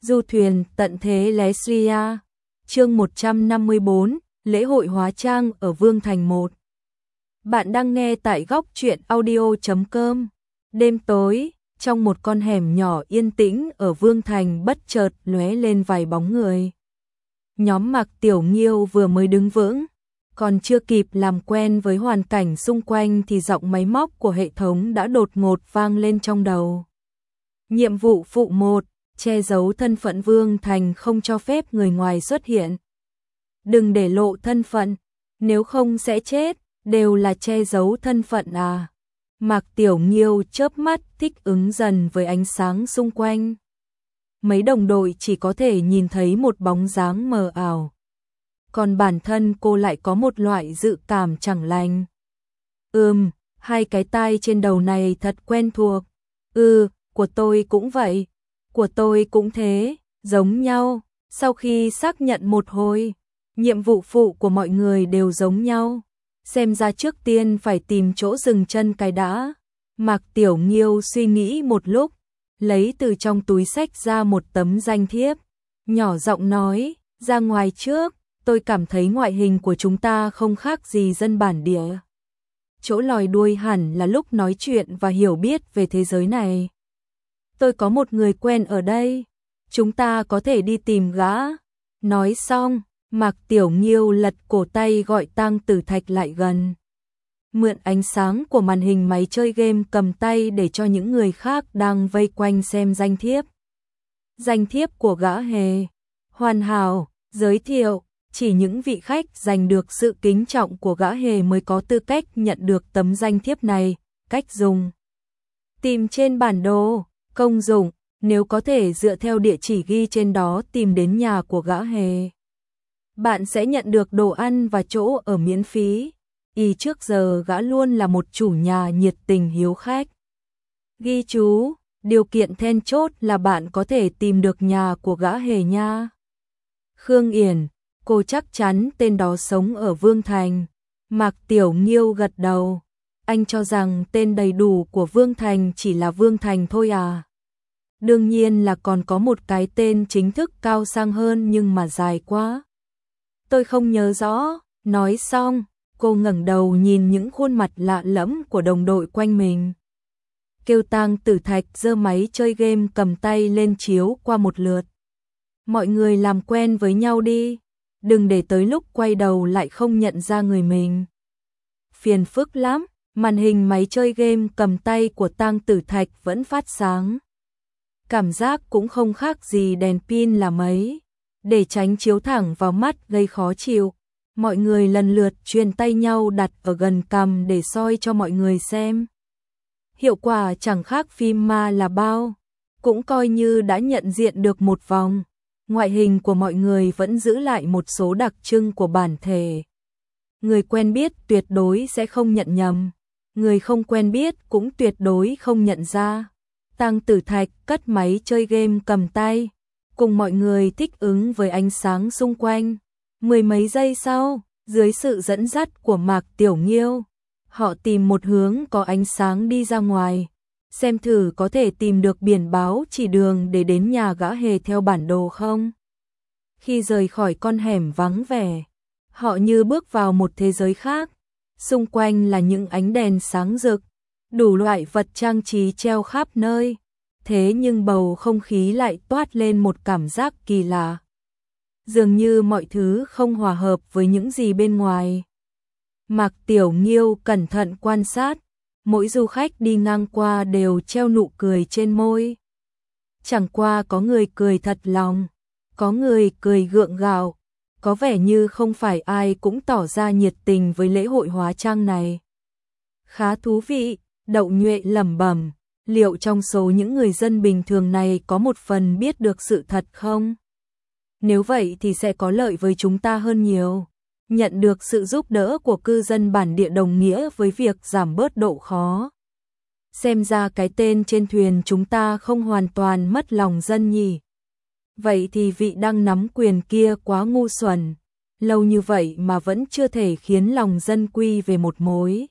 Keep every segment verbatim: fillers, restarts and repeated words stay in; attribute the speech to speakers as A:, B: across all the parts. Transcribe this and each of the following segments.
A: Du thuyền tận thế Leslia. Chương một trăm năm mươi bốn, lễ hội hóa trang ở Vương Thành một. Bạn đang nghe tại góc truyện audio chấm com. Đêm tối, trong một con hẻm nhỏ yên tĩnh ở Vương Thành bất chợt lóe lên vài bóng người. Nhóm Mạc Tiểu Nghiêu vừa mới đứng vững, còn chưa kịp làm quen với hoàn cảnh xung quanh thì giọng máy móc của hệ thống đã đột ngột vang lên trong đầu. Nhiệm vụ phụ một, che giấu thân phận Vương Thành, không cho phép người ngoài xuất hiện. Đừng để lộ thân phận, nếu không sẽ chết, đều là che giấu thân phận à. Mạc Tiểu Nghiêu chớp mắt thích ứng dần với ánh sáng xung quanh. Mấy đồng đội chỉ có thể nhìn thấy một bóng dáng mờ ảo. Còn bản thân cô lại có một loại dự cảm chẳng lành. Ừm, hai cái tai trên đầu này thật quen thuộc. Ừ, của tôi cũng vậy. Của tôi cũng thế, giống nhau. Sau khi xác nhận một hồi, nhiệm vụ phụ của mọi người đều giống nhau. Xem ra trước tiên phải tìm chỗ dừng chân cái đã. Mạc Tiểu Nghiêu suy nghĩ một lúc, lấy từ trong túi xách ra một tấm danh thiếp, nhỏ giọng nói, ra ngoài trước, tôi cảm thấy ngoại hình của chúng ta không khác gì dân bản địa. Chỗ lòi đuôi hẳn là lúc nói chuyện và hiểu biết về thế giới này. Tôi có một người quen ở đây, chúng ta có thể đi tìm gã. Nói xong, Mạc Tiểu Nghiêu lật cổ tay gọi Tang Tử Thạch lại gần. Mượn ánh sáng của màn hình máy chơi game cầm tay để cho những người khác đang vây quanh xem danh thiếp. Danh thiếp của gã hề hoàn hảo, giới thiệu, chỉ những vị khách giành được sự kính trọng của gã hề mới có tư cách nhận được tấm danh thiếp này. Cách dùng: tìm trên bản đồ. Công dụng: nếu có thể dựa theo địa chỉ ghi trên đó tìm đến nhà của gã hề, bạn sẽ nhận được đồ ăn và chỗ ở miễn phí. Y trước giờ gã luôn là một chủ nhà nhiệt tình hiếu khách. Ghi chú: điều kiện then chốt là bạn có thể tìm được nhà của gã hề nha. Khương Yển, cô chắc chắn tên đó sống ở Vương Thành. Mạc Tiểu Nghiêu gật đầu. Anh cho rằng tên đầy đủ của Vương Thành chỉ là Vương Thành thôi à? Đương nhiên là còn có một cái tên chính thức cao sang hơn nhưng mà dài quá. Tôi không nhớ rõ. Nói xong, cô ngẩng đầu nhìn những khuôn mặt lạ lẫm của đồng đội quanh mình. Kêu Tang Tử Thạch giơ máy chơi game cầm tay lên chiếu qua một lượt. Mọi người làm quen với nhau đi, đừng để tới lúc quay đầu lại không nhận ra người mình. Phiền phức lắm. Màn hình máy chơi game cầm tay của Tang Tử Thạch vẫn phát sáng. Cảm giác cũng không khác gì đèn pin là mấy. Để tránh chiếu thẳng vào mắt gây khó chịu, mọi người lần lượt truyền tay nhau đặt ở gần cằm để soi cho mọi người xem. Hiệu quả chẳng khác phim ma là bao, cũng coi như đã nhận diện được một vòng. Ngoại hình của mọi người vẫn giữ lại một số đặc trưng của bản thể. Người quen biết tuyệt đối sẽ không nhận nhầm, người không quen biết cũng tuyệt đối không nhận ra. Tang Tử Thạch cất máy chơi game cầm tay, cùng mọi người thích ứng với ánh sáng xung quanh. Mười mấy giây sau, dưới sự dẫn dắt của Mạc Tiểu Nghiêu, họ tìm một hướng có ánh sáng đi ra ngoài, xem thử có thể tìm được biển báo chỉ đường để đến nhà gã hề theo bản đồ không. Khi rời khỏi con hẻm vắng vẻ, họ như bước vào một thế giới khác. Xung quanh là những ánh đèn sáng rực, đủ loại vật trang trí treo khắp nơi. Thế nhưng bầu không khí lại toát lên một cảm giác kỳ lạ. Dường như mọi thứ không hòa hợp với những gì bên ngoài. Mạc Tiểu Nghiêu cẩn thận quan sát, mỗi du khách đi ngang qua đều treo nụ cười trên môi. Chẳng qua có người cười thật lòng, có người cười gượng gạo, có vẻ như không phải ai cũng tỏ ra nhiệt tình với lễ hội hóa trang này. Khá thú vị, Đậu Nhuệ lẩm bẩm, liệu trong số những người dân bình thường này có một phần biết được sự thật không? Nếu vậy thì sẽ có lợi với chúng ta hơn nhiều. Nhận được sự giúp đỡ của cư dân bản địa đồng nghĩa với việc giảm bớt độ khó. Xem ra cái tên trên thuyền chúng ta không hoàn toàn mất lòng dân nhỉ. Vậy thì vị đang nắm quyền kia quá ngu xuẩn, lâu như vậy mà vẫn chưa thể khiến lòng dân quy về một mối.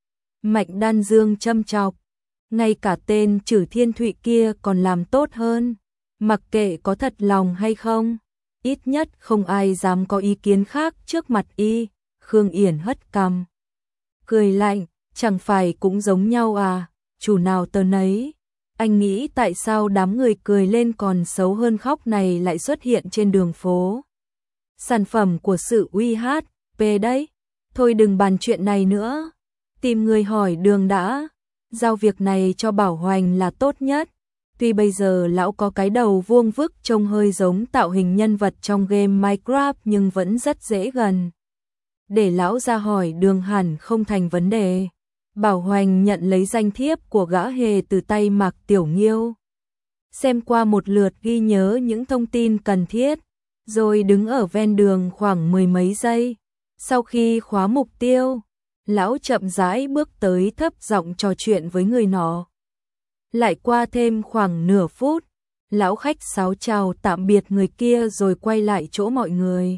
A: Mạnh Đan Dương châm chọc, ngay cả tên Trử Thiên Thụy kia còn làm tốt hơn. Mặc kệ có thật lòng hay không, ít nhất không ai dám có ý kiến khác trước mặt y. Khương Yển hất cằm, cười lạnh, chẳng phải cũng giống nhau à, chủ nào tờ nấy. Anh nghĩ tại sao đám người cười lên còn xấu hơn khóc này lại xuất hiện trên đường phố. Sản phẩm của sự uy hát, pê đấy. Thôi đừng bàn chuyện này nữa. Tìm người hỏi đường đã. Giao việc này cho Bảo Hoành là tốt nhất. Tuy bây giờ lão có cái đầu vuông vức trông hơi giống tạo hình nhân vật trong game Minecraft nhưng vẫn rất dễ gần. Để lão ra hỏi đường hẳn không thành vấn đề. Bảo Hoành nhận lấy danh thiếp của gã hề từ tay Mạc Tiểu Nghiêu. Xem qua một lượt ghi nhớ những thông tin cần thiết, rồi đứng ở ven đường khoảng mười mấy giây. Sau khi khóa mục tiêu, lão chậm rãi bước tới thấp giọng trò chuyện với người nọ. Lại qua thêm khoảng nửa phút, lão khách sáo chào tạm biệt người kia rồi quay lại chỗ mọi người.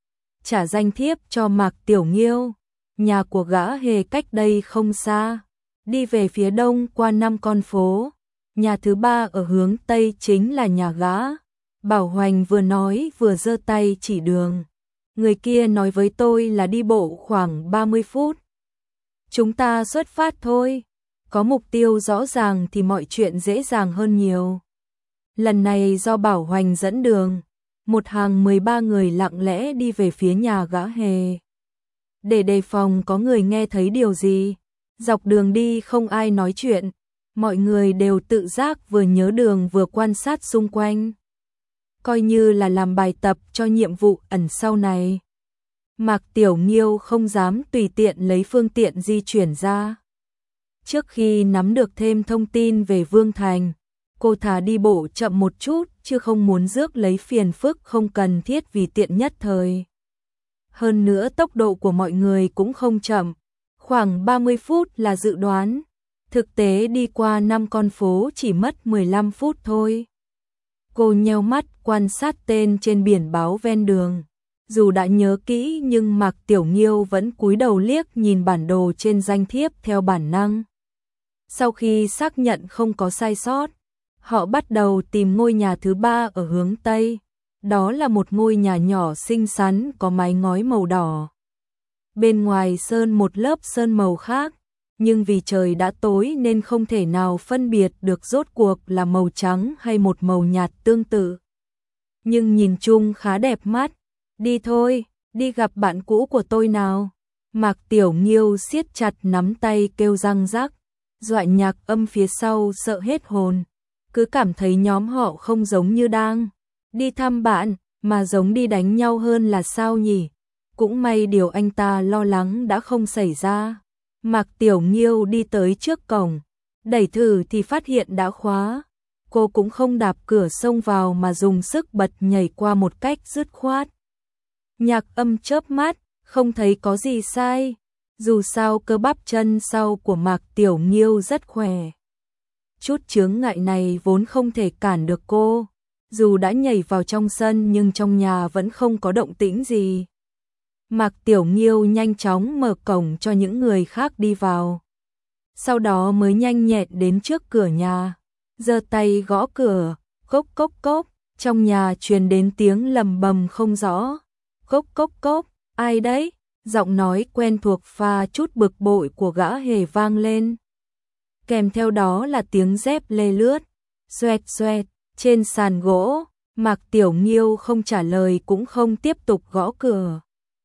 A: Trả danh thiếp cho Mạc Tiểu Nghiêu. Nhà của gã hề cách đây không xa. Đi về phía đông qua năm con phố. Nhà thứ ba ở hướng tây chính là nhà gã. Bảo Hoành vừa nói vừa giơ tay chỉ đường. Người kia nói với tôi là đi bộ khoảng ba mươi phút. Chúng ta xuất phát thôi. Có mục tiêu rõ ràng thì mọi chuyện dễ dàng hơn nhiều. Lần này do Bảo Hoành dẫn đường, một hàng mười ba người lặng lẽ đi về phía nhà gã hề. Để đề phòng có người nghe thấy điều gì. Dọc đường đi không ai nói chuyện. Mọi người đều tự giác vừa nhớ đường vừa quan sát xung quanh. Coi như là làm bài tập cho nhiệm vụ ẩn sau này. Mạc Tiểu Nghiêu không dám tùy tiện lấy phương tiện di chuyển ra. Trước khi nắm được thêm thông tin về Vương Thành, cô thà đi bộ chậm một chút chứ không muốn rước lấy phiền phức không cần thiết vì tiện nhất thời. Hơn nữa tốc độ của mọi người cũng không chậm, khoảng ba mươi phút là dự đoán. Thực tế đi qua năm con phố chỉ mất mười lăm phút thôi. Cô nheo mắt quan sát tên trên biển báo ven đường. Dù đã nhớ kỹ nhưng Mạc Tiểu Nghiêu vẫn cúi đầu liếc nhìn bản đồ trên danh thiếp theo bản năng. Sau khi xác nhận không có sai sót, họ bắt đầu tìm ngôi nhà thứ ba ở hướng Tây. Đó là một ngôi nhà nhỏ xinh xắn có mái ngói màu đỏ. Bên ngoài sơn một lớp sơn màu khác, nhưng vì trời đã tối nên không thể nào phân biệt được rốt cuộc là màu trắng hay một màu nhạt tương tự. Nhưng nhìn chung khá đẹp mắt. Đi thôi, đi gặp bạn cũ của tôi nào. Mạc Tiểu Nghiêu siết chặt nắm tay kêu răng rắc. Dọa Nhạc Âm phía sau sợ hết hồn. Cứ cảm thấy nhóm họ không giống như đang đi thăm bạn, mà giống đi đánh nhau hơn là sao nhỉ? Cũng may điều anh ta lo lắng đã không xảy ra. Mạc Tiểu Nghiêu đi tới trước cổng, đẩy thử thì phát hiện đã khóa. Cô cũng không đạp cửa xông vào mà dùng sức bật nhảy qua một cách dứt khoát. Nhạc Âm chớp mắt, không thấy có gì sai. Dù sao cơ bắp chân sau của Mạc Tiểu Nghiêu rất khỏe. Chút chướng ngại này vốn không thể cản được cô. Dù đã nhảy vào trong sân nhưng trong nhà vẫn không có động tĩnh gì. Mạc Tiểu Nghiêu nhanh chóng mở cổng cho những người khác đi vào. Sau đó mới nhanh nhẹn đến trước cửa nhà. Giơ tay gõ cửa, cốc cốc cốc. Trong nhà truyền đến tiếng lầm bầm không rõ. Cốc cốc cốc, ai đấy? Giọng nói quen thuộc pha chút bực bội của gã hề vang lên. Kèm theo đó là tiếng dép lê lướt. Xoẹt xoẹt, trên sàn gỗ. Mạc Tiểu Nghiêu không trả lời cũng không tiếp tục gõ cửa.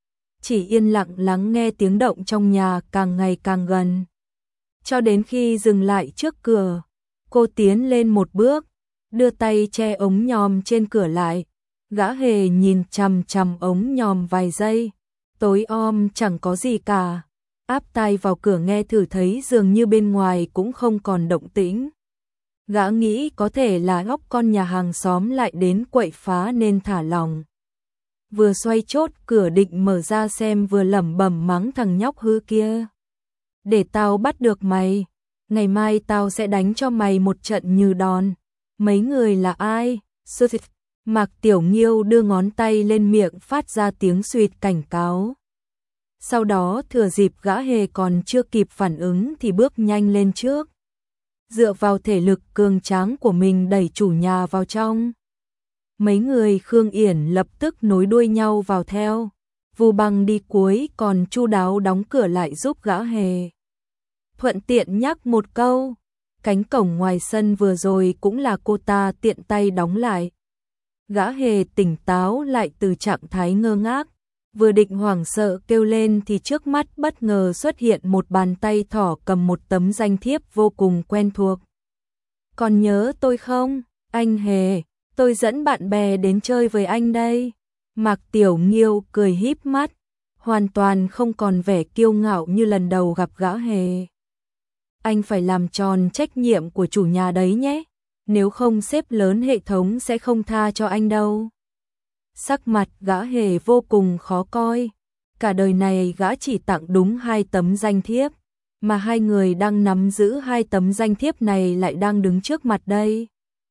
A: Chỉ yên lặng lắng nghe tiếng động trong nhà càng ngày càng gần. Cho đến khi dừng lại trước cửa, cô tiến lên một bước, đưa tay che ống nhòm trên cửa lại. Gã hề nhìn chằm chằm ống nhòm vài giây. Tối om chẳng có gì cả. Áp tai vào cửa nghe thử thấy dường như bên ngoài cũng không còn động tĩnh. Gã nghĩ có thể là góc con nhà hàng xóm lại đến quậy phá nên thả lòng. Vừa xoay chốt cửa định mở ra xem vừa lẩm bẩm mắng thằng nhóc hư kia. Để tao bắt được mày, ngày mai tao sẽ đánh cho mày một trận như đòn. Mấy người là ai? Mạc Tiểu Nghiêu đưa ngón tay lên miệng phát ra tiếng suýt cảnh cáo. Sau đó thừa dịp gã hề còn chưa kịp phản ứng thì bước nhanh lên trước. dựa vào thể lực cường tráng của mình đẩy chủ nhà vào trong. Mấy người Khương Yển lập tức nối đuôi nhau vào theo. Vu Băng đi cuối còn chu đáo đóng cửa lại giúp Gã Hề. Thuận tiện nhắc một câu, cánh cổng ngoài sân vừa rồi cũng là cô ta tiện tay đóng lại. Gã Hề tỉnh táo lại từ trạng thái ngơ ngác, vừa định hoảng sợ kêu lên thì trước mắt bất ngờ xuất hiện một bàn tay thỏ cầm một tấm danh thiếp vô cùng quen thuộc. Còn nhớ tôi không, anh Hề, tôi dẫn bạn bè đến chơi với anh đây. Mạc Tiểu Nghiêu cười híp mắt, hoàn toàn không còn vẻ kiêu ngạo như lần đầu gặp Gã Hề. Anh phải làm tròn trách nhiệm của chủ nhà đấy nhé, nếu không sếp lớn hệ thống sẽ không tha cho anh đâu. Sắc mặt Gã Hề vô cùng khó coi, cả đời này gã chỉ tặng đúng hai tấm danh thiếp, mà hai người đang nắm giữ hai tấm danh thiếp này lại đang đứng trước mặt đây.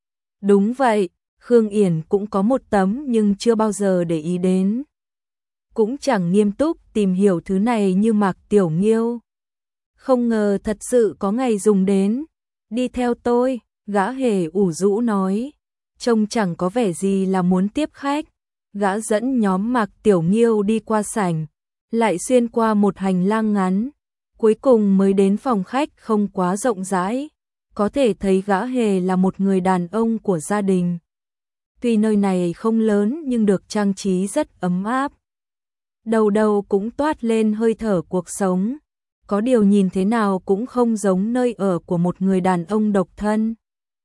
A: Đúng vậy, Khương Yển cũng có một tấm nhưng chưa bao giờ để ý đến. Cũng chẳng nghiêm túc tìm hiểu thứ này như Mạc Tiểu Nghiêu. Không ngờ thật sự có ngày dùng đến. Đi theo tôi, Gã Hề ủ rũ nói. Trông chẳng có vẻ gì là muốn tiếp khách. Gã dẫn nhóm Mạc Tiểu Nghiêu đi qua sảnh, lại xuyên qua một hành lang ngắn, cuối cùng mới đến phòng khách không quá rộng rãi. Có thể thấy Gã Hề là một người đàn ông của gia đình. Tuy nơi này không lớn nhưng được trang trí rất ấm áp. Đầu đầu cũng toát lên hơi thở cuộc sống. Có điều nhìn thế nào cũng không giống nơi ở của một người đàn ông độc thân.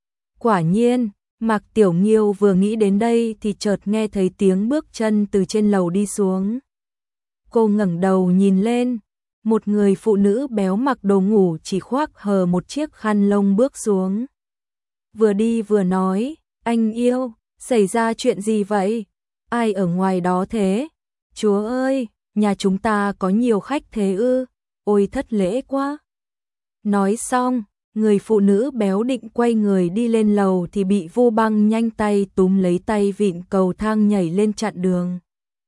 A: Quả nhiên, Mạc Tiểu Nghiêu vừa nghĩ đến đây thì chợt nghe thấy tiếng bước chân từ trên lầu đi xuống. Cô ngẩng đầu nhìn lên, một người phụ nữ béo mặc đồ ngủ chỉ khoác hờ một chiếc khăn lông bước xuống. Vừa đi vừa nói, anh yêu, xảy ra chuyện gì vậy? Ai ở ngoài đó thế? Chúa ơi, nhà chúng ta có nhiều khách thế ư? Ôi thất lễ quá. Nói xong, người phụ nữ béo định quay người đi lên lầu thì bị Vu Băng nhanh tay túm lấy tay vịn cầu thang nhảy lên chặn đường.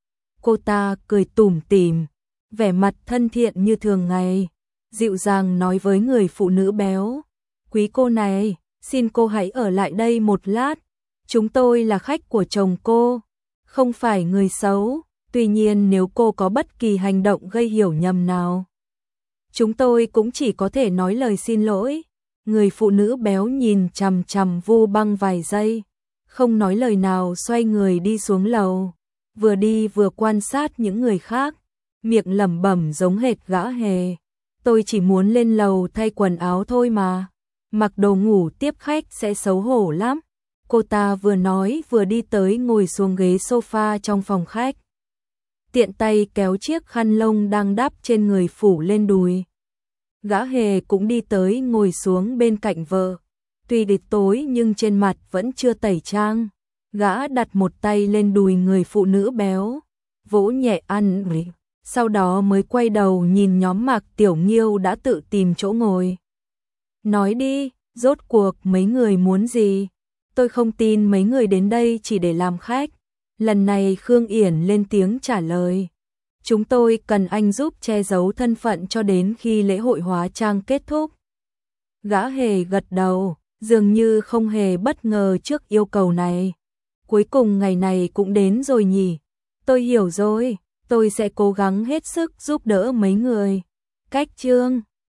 A: Cô ta cười tủm tỉm, vẻ mặt thân thiện như thường ngày, dịu dàng nói với người phụ nữ béo, quý cô này, xin cô hãy ở lại đây một lát, chúng tôi là khách của chồng cô, không phải người xấu, tuy nhiên nếu cô có bất kỳ hành động gây hiểu nhầm nào, chúng tôi cũng chỉ có thể nói lời xin lỗi. Người phụ nữ béo nhìn chằm chằm Vu Băng vài giây, không nói lời nào xoay người đi xuống lầu, vừa đi vừa quan sát những người khác, miệng lẩm bẩm giống hệt Gã Hề. Tôi chỉ muốn lên lầu thay quần áo thôi mà, mặc đồ ngủ tiếp khách sẽ xấu hổ lắm. Cô ta vừa nói vừa đi tới ngồi xuống ghế sofa trong phòng khách. Tiện tay kéo chiếc khăn lông đang đắp trên người phủ lên đùi. Gã Hề cũng đi tới ngồi xuống bên cạnh vợ. Tuy địch tối nhưng trên mặt vẫn chưa tẩy trang. Gã đặt một tay lên đùi người phụ nữ béo, vỗ nhẹ ăn rỉ. Sau đó mới quay đầu nhìn nhóm Mạc Tiểu Nghiêu đã tự tìm chỗ ngồi. Nói đi, rốt cuộc mấy người muốn gì? Tôi không tin mấy người đến đây chỉ để làm khách. Lần này Khương Yển lên tiếng trả lời. Chúng tôi cần anh giúp che giấu thân phận cho đến khi lễ hội hóa trang kết thúc. Gã Hề gật đầu, dường như không hề bất ngờ trước yêu cầu này. Cuối cùng ngày này cũng đến rồi nhỉ. Tôi hiểu rồi, tôi sẽ cố gắng hết sức giúp đỡ mấy người. Cách chương